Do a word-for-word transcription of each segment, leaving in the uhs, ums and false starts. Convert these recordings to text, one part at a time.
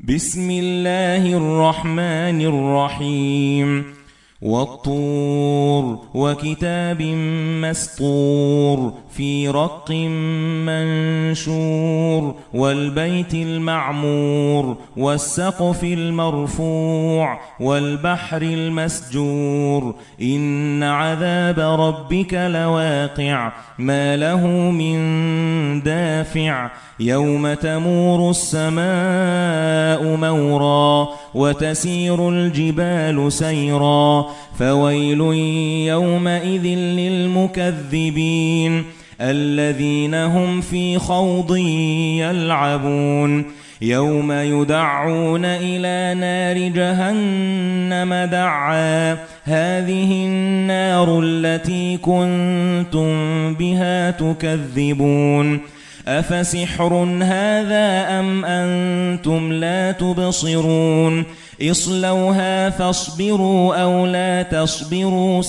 بسم الله الرحمن الرحيم والطور وكتاب مسطور في رق منشور والبيت المعمور والسقف المرفوع والبحر المسجور إن عذاب ربك لواقع ما له من دافع يوم تمور السماء مورا وتسير الجبال سيرا فويل يومئذ للمكذبين الذين هم في خوض يلعبون يوم يدعون إلى نار جهنم دعا هذه النار التي كنتم بها تكذبون أفسحر هذا أم أنتم لا تبصرون اصلوها فاصبروا أو لا تصبروا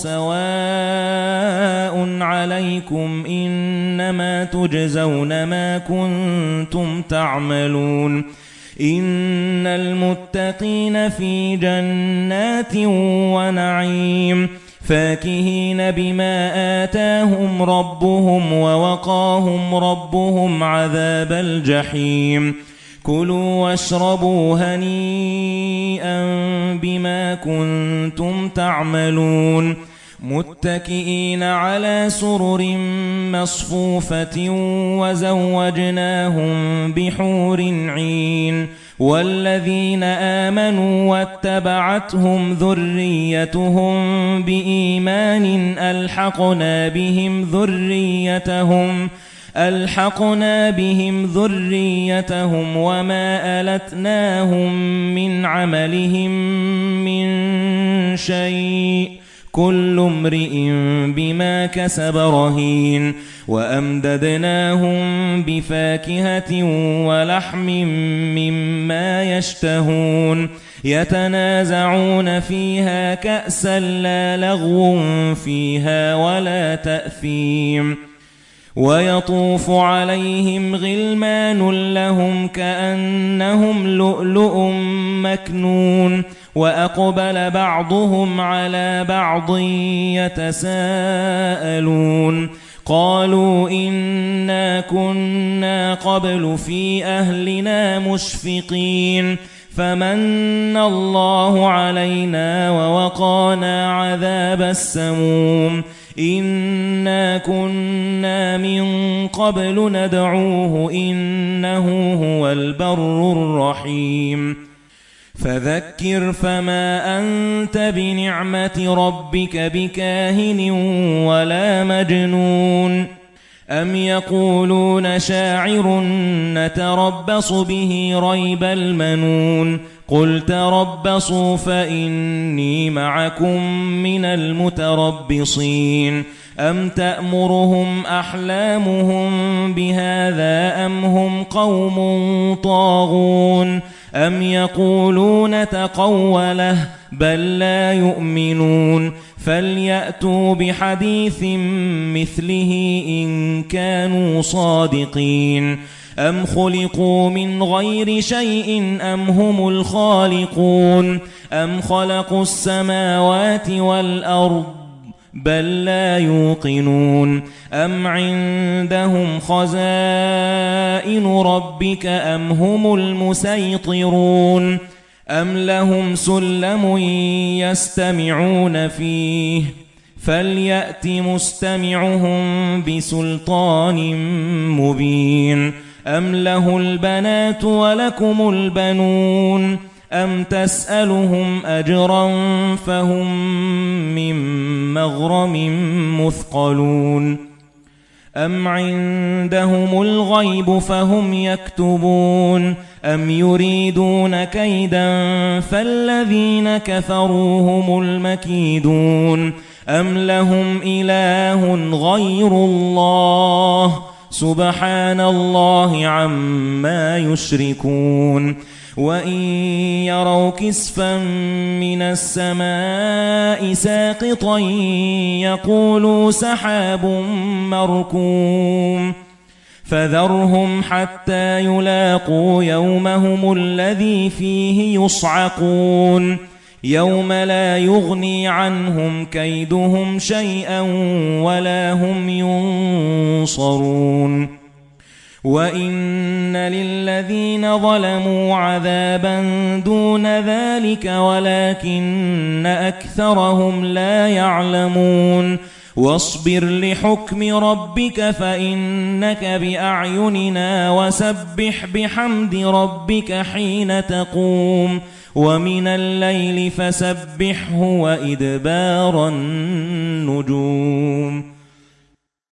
سواء عليكم إنما تجزون ما كنتم تعملون إن المتقين في جنات ونعيم فاكهين بما آتاهم ربهم ووقاهم ربهم عذاب الجحيم كلوا واشربوا هنيئا بما كنتم تعملون متكئين على سرر مصفوفة وزوجناهم بحور عين والذين آمنوا واتبعتهم ذريتهم بإيمان ألحقنا بهم ذريتهم ألحقنا بهم ذريتهم وما ألتناهم من عملهم من شيء كل امرئ بما كسب رهين وأمددناهم بفاكهة ولحم مما يشتهون يتنازعون فيها كأسا لا لغو فيها ولا تأثيم ويطوف عليهم غلمان لهم كأنهم لؤلؤ مكنون وأقبل بعضهم على بعض يتساءلون قالوا إنا كنا قبل في أهلنا مشفقين فمن الله علينا ووقانا عذاب السموم إنا كنا من قبل ندعوه إنه هو البر الرحيم فذكر فما أنت بنعمة ربك بكاهن ولا مجنون أم يقولون شاعر نتربص به ريب المنون قل تربصوا فإني معكم من المتربصين أم تأمرهم أحلامهم بهذا أم هم قوم طاغون أم يقولون تقوله بل لا يؤمنون فليأتوا بحديث مثله إن كانوا صادقين أم خلقوا من غير شيء أم هم الخالقون أم خلقوا السماوات والأرض بل لا يوقنون أم عندهم خزائن ربك أم هم المسيطرون أم لهم سلم يستمعون فيه فليأت مستمعهم بسلطان مبين أم له البنات ولكم البنون أم تسألهم أجرا فهم من مغرم مثقلون أم عندهم الغيب فهم يكتبون أم يريدون كيدا فالذين كفروا هم المكيدون أم لهم إله غير الله سبحان الله عما يشركون وَإِن يَرَوْا كِسْفًا مِنَ السَّمَاءِ سَاقِطًا يَقُولُوا سَحَابٌ مَّرْكُومٌ فذرهم حتى يلاقوا يومهم الذي فيه يصعقون يوم لا يغني عنهم كيدهم شيئا ولا هم ينصرون وإن للذين ظلموا عذابا دون ذلك ولكن أكثرهم لا يعلمون واصبر لحكم ربك فإنك بأعيننا وسبح بحمد ربك حين تقوم ومن الليل فسبحه وإدبار النجوم